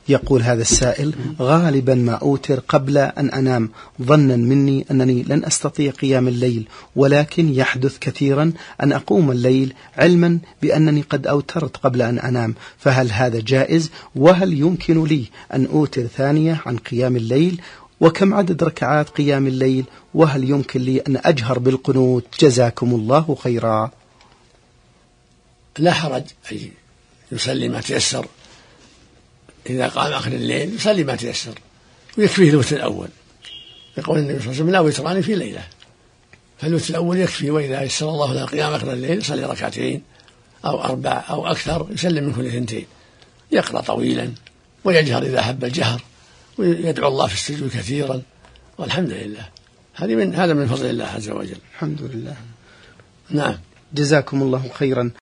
يقول هذا السائل: غالبا ما أوتر قبل أن أنام ظنا مني أنني لن أستطيع قيام الليل، ولكن يحدث كثيرا أن أقوم الليل علما بأنني قد أوترت قبل أن أنام، فهل هذا جائز؟ وهل يمكن لي أن أوتر ثانية عن قيام الليل؟ وكم عدد ركعات قيام الليل؟ وهل يمكن لي أن أجهر بالقنوت؟ جزاكم الله خيرا. لا حرج أي يصلي ما تيسر، إذا قام آخر الليل يصلي ما تيسر ويكفيه الوتر الأول، يقول النبي صلى الله عليه وسلم: لا وتران في ليلة، فالوتر الأول يكفي، وإذا يسر الله له قيام آخر الليل يصلي ركعتين أو 4 أو أكثر، يسلم من كل 2، يقرأ طويلا ويجهر إذا أحب الجهر، ويدعو الله في السجود كثيرا، والحمد لله. هذا من فضل الله عز وجل. الحمد لله. نعم. جزاكم الله خيرا.